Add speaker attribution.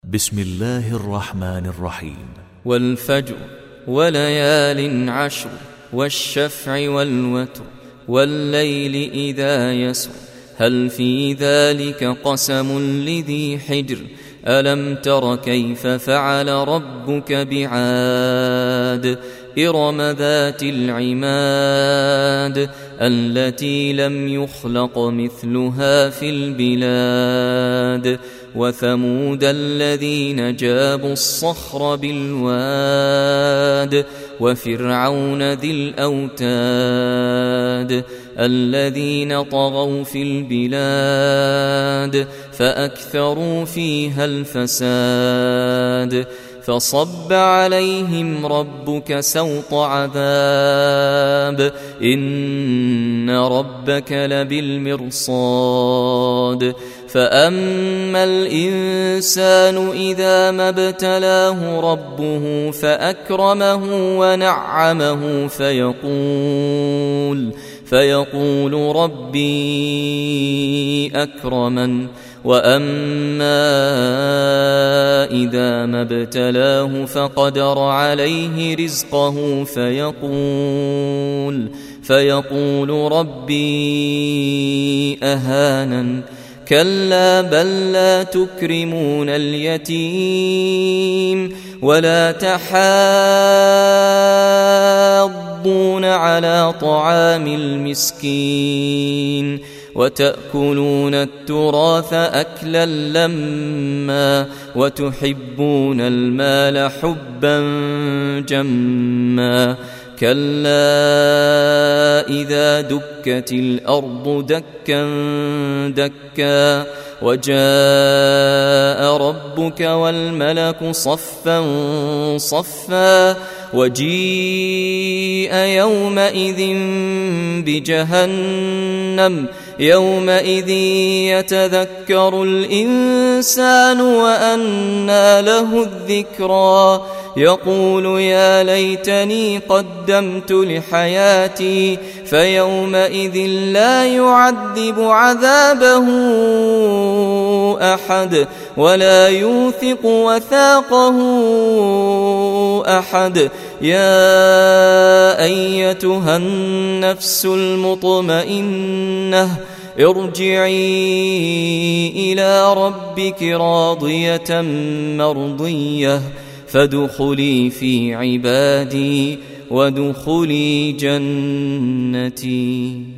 Speaker 1: بسم الله الرحمن الرحيم.
Speaker 2: والفجر وليال عشر والشفع والوتر والليل إذا يسر هل في ذلك قسم لذي حجر ألم تر كيف فعل ربك بعاد إرم ذات العماد التي لم يخلق مثلها في البلاد وثمود الذين جابوا الصخر بالواد وفرعون ذي الأوتاد الذين طغوا في البلاد فأكثروا فيها الفساد فصب عليهم ربك سوط عذاب إن ربك لبالمرصاد فأما الإنسان إذا ما ابتلاه ربه فأكرمه ونعمه فيقول ربي أكرمن وأما إذا ما ابتلاه فقدر عليه رزقه فيقول ربي أهانن كلا بل لا تكرمون اليتيم ولا تحاضون على طعام المسكين وتأكلون التراث أكلا لما وتحبون المال حبا جما كلا إذا دكت الأرض دكا دكا وجاء ربك والملك صفا صفا وجيء يومئذ بجهنم يومئذ يتذكر الإنسان وأنى له الذكرى يقول يا ليتني قدمت لحياتي فيومئذ لا يعذب عذابه أحد ولا يوثق وثاقه أحد يا أيتها النفس المطمئنة ارجعي إلى ربك راضية مرضية فادخلي في عبادي وادخلي جنتي.